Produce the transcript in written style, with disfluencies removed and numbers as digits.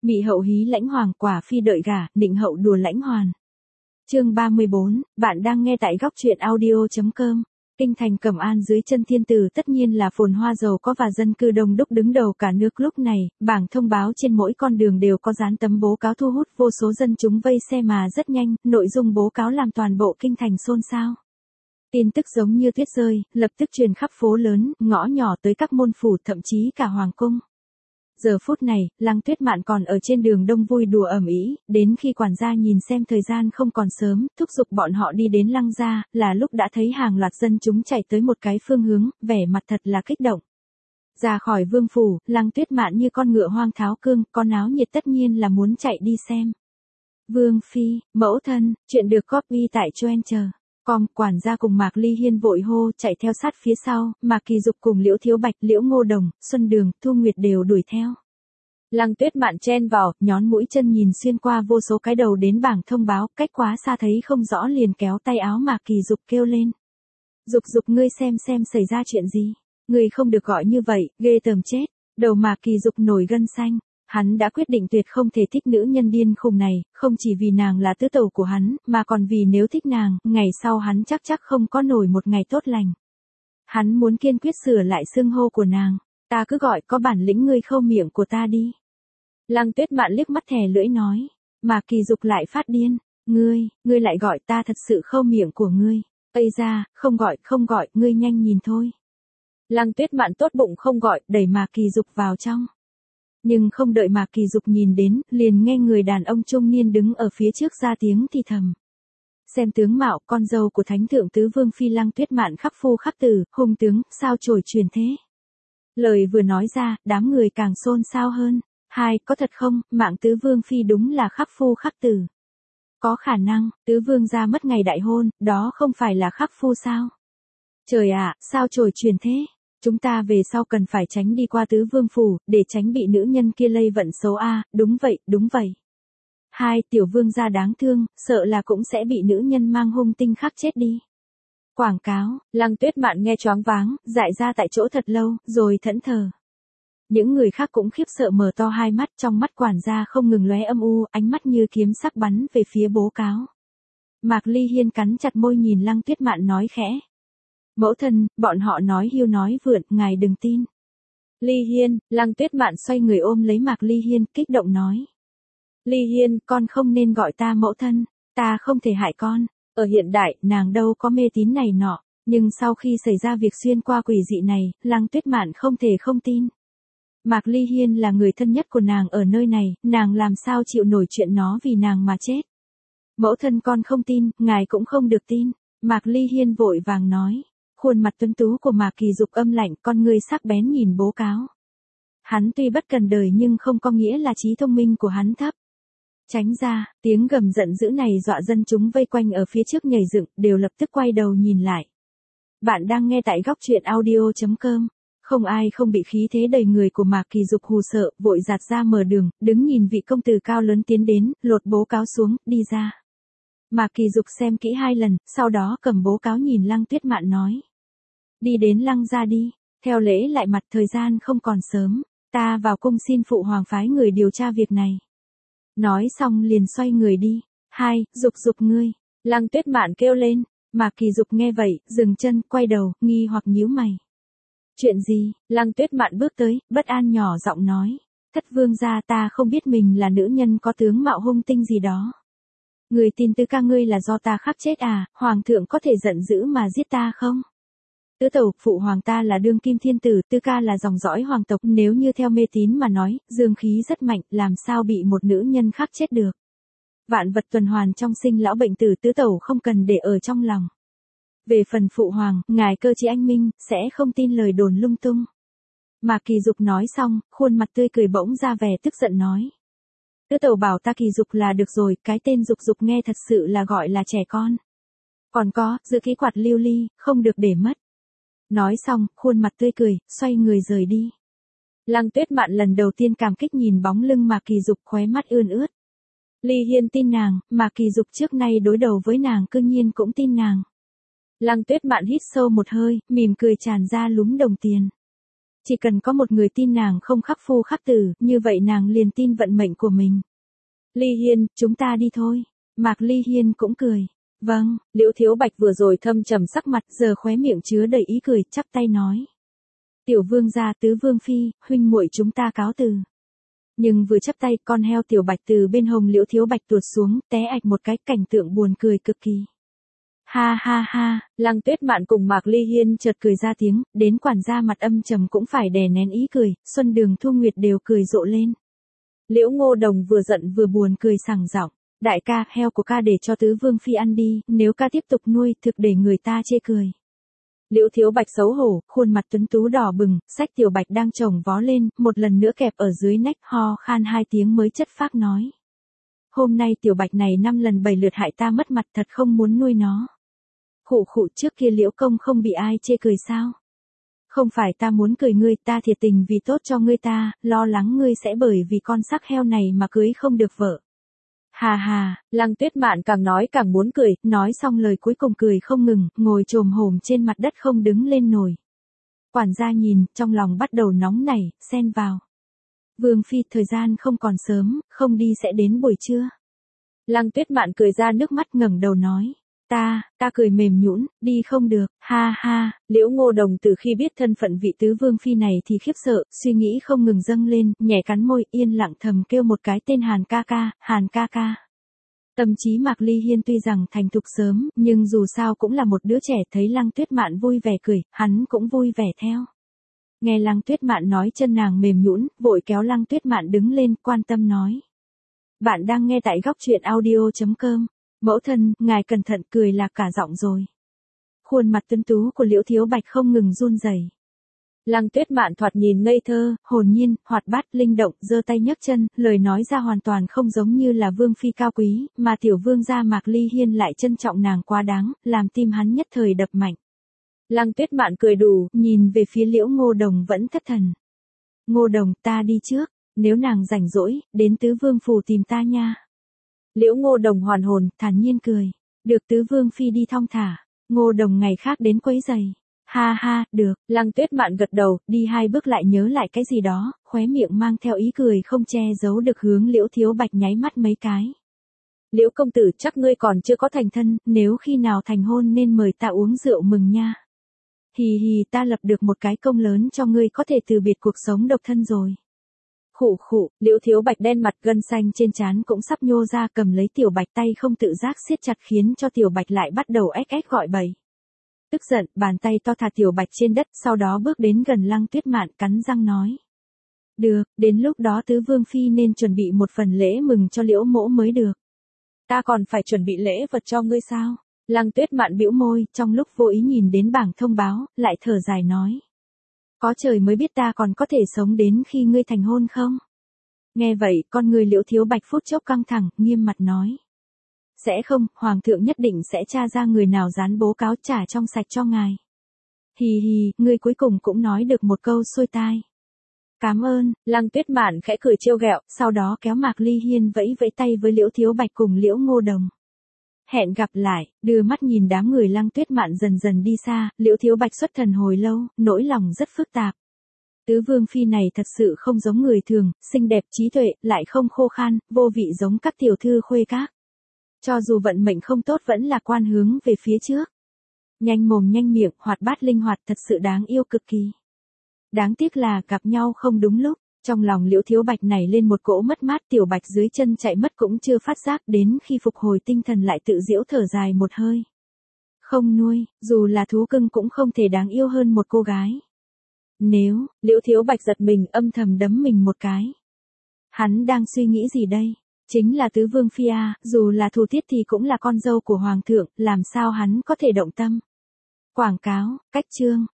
Mị hậu hí lãnh hoàng, quả phi đợi gả, định hậu đùa lãnh hoàn. Chương 34, bạn đang nghe tại góc truyện audio.com. Kinh thành Cẩm An dưới chân thiên tử tất nhiên là phồn hoa giàu có và dân cư đông đúc đứng đầu cả nước lúc này, bảng thông báo trên mỗi con đường đều có dán tấm bố cáo thu hút vô số dân chúng vây xe mà rất nhanh, nội dung bố cáo làm toàn bộ kinh thành xôn xao. Tin tức giống như tuyết rơi, lập tức truyền khắp phố lớn, ngõ nhỏ tới các môn phủ thậm chí cả hoàng cung. Giờ phút này, Lăng Tuyết Mạn còn ở trên đường đông vui đùa ầm ĩ, đến khi quản gia nhìn xem thời gian không còn sớm, thúc giục bọn họ đi đến Lăng gia, là lúc đã thấy hàng loạt dân chúng chạy tới một cái phương hướng, vẻ mặt thật là kích động. Ra khỏi vương phủ, Lăng Tuyết Mạn như con ngựa hoang tháo cương, con áo nhiệt tất nhiên là muốn chạy đi xem. Vương phi, mẫu thân, chuyện được copy tại Choencher.com, quản gia cùng Mạc Ly Hiên vội hô chạy theo sát phía sau, Mạc Kỳ Dục cùng Liễu Thiếu Bạch, Liễu Ngô Đồng, Xuân Đường, Thu Nguyệt đều đuổi theo. Lăng Tuyết Mạn chen vào, nhón mũi chân nhìn xuyên qua vô số cái đầu đến bảng thông báo, cách quá xa thấy không rõ liền kéo tay áo Mạc Kỳ Dục kêu lên. Dục Dục ngươi xem xảy ra chuyện gì, ngươi không được gọi như vậy, ghê tởm chết. Đầu Mạc Kỳ Dục nổi gân xanh. Hắn đã quyết định tuyệt không thể thích nữ nhân điên khùng này, không chỉ vì nàng là tứ tẩu của hắn, mà còn vì nếu thích nàng, ngày sau hắn chắc không có nổi một ngày tốt lành. Hắn muốn kiên quyết sửa lại xưng hô của nàng, ta cứ gọi có bản lĩnh ngươi khâu miệng của ta đi. Lăng Tuyết Mạn liếc mắt thè lưỡi nói, mà Kỳ Dục lại phát điên, ngươi lại gọi ta thật sự khâu miệng của ngươi, ây ra, không gọi, ngươi nhanh nhìn thôi. Lăng Tuyết Mạn tốt bụng không gọi, đẩy Mạc Kỳ Dục vào trong. Nhưng không đợi Mạc Kỳ Dục nhìn đến, liền nghe người đàn ông trung niên đứng ở phía trước ra tiếng thì thầm. Xem tướng mạo, con dâu của thánh thượng tứ vương phi Lăng Tuyết Mạn khắc phu khắc tử, hung tướng, sao trổi truyền thế. Lời vừa nói ra, đám người càng xôn xao hơn. Có thật không, mạng tứ vương phi đúng là khắc phu khắc tử. Có khả năng, tứ vương gia mất ngày đại hôn, đó không phải là khắc phu sao? Trời ạ, sao trổi truyền thế? Chúng ta về sau cần phải tránh đi qua tứ vương phủ, để tránh bị nữ nhân kia lây vận xấu a. Đúng vậy. Tiểu vương gia đáng thương, sợ là cũng sẽ bị nữ nhân mang hung tinh khắc chết đi. Quảng cáo, Lăng Tuyết Mạn nghe choáng váng, dại ra tại chỗ thật lâu, rồi thẫn thờ. Những người khác cũng khiếp sợ mở to hai mắt, trong mắt quản gia không ngừng lóe âm u, ánh mắt như kiếm sắc bắn về phía bố cáo. Mạc Ly Hiên cắn chặt môi nhìn Lăng Tuyết Mạn nói khẽ. Mẫu thân, bọn họ nói hiu nói vượn, ngài đừng tin. Ly Hiên, Lăng Tuyết Mạn xoay người ôm lấy Mạc Ly Hiên, kích động nói. Ly Hiên, con không nên gọi ta mẫu thân, ta không thể hại con. Ở hiện đại, nàng đâu có mê tín này nọ, nhưng sau khi xảy ra việc xuyên qua quỷ dị này, Lăng Tuyết Mạn không thể không tin. Mạc Ly Hiên là người thân nhất của nàng ở nơi này, nàng làm sao chịu nổi chuyện nó vì nàng mà chết. Mẫu thân con không tin, ngài cũng không được tin. Mạc Ly Hiên vội vàng nói. Khuôn mặt tuấn tú của Mạc Kỳ Dục âm lạnh, con ngươi sắc bén nhìn bố cáo. Hắn tuy bất cần đời nhưng không có nghĩa là trí thông minh của hắn thấp. Tránh ra, tiếng gầm giận dữ này dọa dân chúng vây quanh ở phía trước nhảy dựng, đều lập tức quay đầu nhìn lại. Bạn đang nghe tại góc truyện audio.com. Không ai không bị khí thế đầy người của Mạc Kỳ Dục hù sợ, vội giạt ra mở đường, đứng nhìn vị công tử cao lớn tiến đến, lột bố cáo xuống, đi ra. Mạc Kỳ Dục xem kỹ 2 lần, sau đó cầm bố cáo nhìn Lăng Tuyết Mạn nói. Đi đến Lăng gia đi, theo lễ lại mặt thời gian không còn sớm, ta vào cung xin phụ hoàng phái người điều tra việc này. Nói xong liền xoay người đi. Dục ngươi, Lăng Tuyết Mạn kêu lên. Mạc Kỳ Dục nghe vậy, dừng chân, quay đầu, nghi hoặc nhíu mày. Chuyện gì? Lăng Tuyết Mạn bước tới, bất an nhỏ giọng nói. Thất vương gia, ta không biết mình là nữ nhân có tướng mạo hung tinh gì đó. Người tin tứ ca ngươi là do ta khắc chết à, hoàng thượng có thể giận dữ mà giết ta không? Tứ tẩu, phụ hoàng ta là đương kim thiên tử, tứ ca là dòng dõi hoàng tộc, nếu như theo mê tín mà nói, dương khí rất mạnh, làm sao bị một nữ nhân khắc chết được. Vạn vật tuần hoàn trong sinh lão bệnh tử, tứ tẩu không cần để ở trong lòng. Về phần phụ hoàng, ngài cơ trí anh minh, sẽ không tin lời đồn lung tung. Mạc Kỳ Dục nói xong, khuôn mặt tươi cười bỗng ra vẻ tức giận nói. Tứ tẩu bảo ta Kỳ Dục là được rồi, cái tên Dục Dục nghe thật sự là gọi là trẻ con. Còn có, giữ ký quạt lưu ly, không được để mất. Nói xong, khuôn mặt tươi cười, xoay người rời đi. Lăng Tuyết Mạn lần đầu tiên cảm kích nhìn bóng lưng Mạc Kỳ Dục, khóe mắt ươn ướt. Ly Hiên tin nàng, Mạc Kỳ Dục trước nay đối đầu với nàng cương nhiên cũng tin nàng. Lăng Tuyết Mạn hít sâu một hơi, mỉm cười tràn ra lúm đồng tiền. Chỉ cần có một người tin nàng không khắc phu khắc tử, như vậy nàng liền tin vận mệnh của mình. Ly Hiên, chúng ta đi thôi. Mạc Ly Hiên cũng cười. Vâng, Liễu Thiếu Bạch vừa rồi thâm trầm sắc mặt, giờ khóe miệng chứa đầy ý cười, chắp tay nói. Tiểu vương gia, tứ vương phi, huynh muội chúng ta cáo từ. Nhưng vừa chắp tay, con heo Tiểu Bạch từ bên hông Liễu Thiếu Bạch tuột xuống, té ạch một cái, cảnh tượng buồn cười cực kỳ. Ha ha ha, Lăng Tuyết Mạn cùng Mạc Ly Hiên chợt cười ra tiếng, đến quản gia mặt âm trầm cũng phải đè nén ý cười, Xuân Đường Thu Nguyệt đều cười rộ lên. Liễu Ngô Đồng vừa giận vừa buồn cười sảng giọng, đại ca, heo của ca để cho tứ vương phi ăn đi, nếu ca tiếp tục nuôi, thực để người ta chê cười. Liễu Thiếu Bạch xấu hổ, khuôn mặt tuấn tú đỏ bừng, xách Tiểu Bạch đang chồng vó lên, một lần nữa kẹp ở dưới nách, ho khan 2 tiếng mới chất phác nói. Hôm nay Tiểu Bạch này 5 lần 7 lượt hại ta mất mặt, thật không muốn nuôi nó. Khụ khụ, trước kia Liễu công không bị ai chê cười sao? Không phải ta muốn cười ngươi, ta thiệt tình vì tốt cho ngươi, ta lo lắng ngươi sẽ bởi vì con sắc heo này mà cưới không được vợ. Hà hà, Lăng Tuyết Mạn càng nói càng muốn cười, nói xong lời cuối cùng cười không ngừng, ngồi chồm hổm trên mặt đất không đứng lên nổi. Quản gia nhìn, trong lòng bắt đầu nóng nảy, xen vào. Vương phi, thời gian không còn sớm, không đi sẽ đến buổi trưa. Lăng Tuyết Mạn cười ra nước mắt, ngẩng đầu nói. Ta cười mềm nhũn, đi không được, ha ha. Liễu Ngô Đồng từ khi biết thân phận vị tứ vương phi này thì khiếp sợ, suy nghĩ không ngừng dâng lên, nhẹ cắn môi, yên lặng thầm kêu một cái tên Hàn ca ca, Hàn ca ca. Tâm trí Mạc Ly Hiên tuy rằng thành thục sớm, nhưng dù sao cũng là một đứa trẻ, thấy Lăng Tuyết Mạn vui vẻ cười, hắn cũng vui vẻ theo. Nghe Lăng Tuyết Mạn nói chân nàng mềm nhũn, vội kéo Lăng Tuyết Mạn đứng lên, quan tâm nói. Bạn đang nghe tại góc truyện audio.com. Mẫu thân, ngài cẩn thận, cười lạc cả giọng rồi. Khuôn mặt tuấn tú của Liễu Thiếu Bạch không ngừng run rẩy. Lăng Tuyết Mạn thoạt nhìn ngây thơ, hồn nhiên, hoạt bát, linh động, giơ tay nhấc chân, lời nói ra hoàn toàn không giống như là vương phi cao quý, mà tiểu vương gia Mạc Ly Hiên lại trân trọng nàng quá đáng, làm tim hắn nhất thời đập mạnh. Lăng Tuyết Mạn cười đủ, nhìn về phía Liễu Ngô Đồng vẫn thất thần. Ngô Đồng, ta đi trước, nếu nàng rảnh rỗi, đến tứ vương phủ tìm ta nha. Liễu Ngô Đồng hoàn hồn, thản nhiên cười. Được, tứ vương phi đi thong thả. Ngô Đồng ngày khác đến quấy giày. Ha ha, được. Lăng Tuyết Mạn gật đầu, đi 2 bước lại nhớ lại cái gì đó, khóe miệng mang theo ý cười không che giấu được, hướng Liễu Thiếu Bạch nháy mắt mấy cái. Liễu công tử, chắc ngươi còn chưa có thành thân, nếu khi nào thành hôn nên mời ta uống rượu mừng nha. Hì hì, ta lập được một cái công lớn cho ngươi, có thể từ biệt cuộc sống độc thân rồi. Khụ khụ, Liễu Thiếu Bạch đen mặt, gân xanh trên trán cũng sắp nhô ra, cầm lấy Tiểu Bạch, tay không tự giác siết chặt khiến cho Tiểu Bạch lại bắt đầu ếch ếch gọi bậy. Tức giận, bàn tay to thả Tiểu Bạch trên đất, sau đó bước đến gần Lăng Tuyết Mạn, cắn răng nói. Được, đến lúc đó tứ vương phi nên chuẩn bị một phần lễ mừng cho Liễu mỗ mới được. Ta còn phải chuẩn bị lễ vật cho ngươi sao? Lăng Tuyết Mạn bĩu môi, trong lúc vô ý nhìn đến bảng thông báo, lại thở dài nói. Có trời mới biết ta còn có thể sống đến khi ngươi thành hôn không? Nghe vậy, con người Liễu Thiếu Bạch phút chốc căng thẳng, nghiêm mặt nói. Sẽ không, Hoàng thượng nhất định sẽ tra ra người nào dán bố cáo, trả trong sạch cho ngài. Hì hì, ngươi cuối cùng cũng nói được một câu xuôi tai. Cảm ơn, Lăng Tuyết Mạn khẽ cười trêu ghẹo, sau đó kéo Mạc Ly Hiên vẫy vẫy tay với Liễu Thiếu Bạch cùng Liễu Ngô Đồng. Hẹn gặp lại, đưa mắt nhìn đám người Lăng Tuyết Mạn dần dần đi xa, Liễu Thiếu Bạch xuất thần hồi lâu, nỗi lòng rất phức tạp. Tứ vương phi này thật sự không giống người thường, xinh đẹp trí tuệ, lại không khô khan, vô vị giống các tiểu thư khuê các. Cho dù vận mệnh không tốt vẫn là quan hướng về phía trước. Nhanh mồm nhanh miệng, hoạt bát linh hoạt, thật sự đáng yêu cực kỳ. Đáng tiếc là gặp nhau không đúng lúc. Trong lòng Liễu Thiếu Bạch này lên một cỗ mất mát, Tiểu Bạch dưới chân chạy mất cũng chưa phát giác, đến khi phục hồi tinh thần lại tự giễu thở dài một hơi. Không nuôi, dù là thú cưng cũng không thể đáng yêu hơn một cô gái. Nếu, Liễu Thiếu Bạch giật mình, âm thầm đấm mình một cái. Hắn đang suy nghĩ gì đây? Chính là tứ vương phi à, dù là thù thiết thì cũng là con dâu của hoàng thượng, làm sao hắn có thể động tâm? Quảng cáo, cách chương.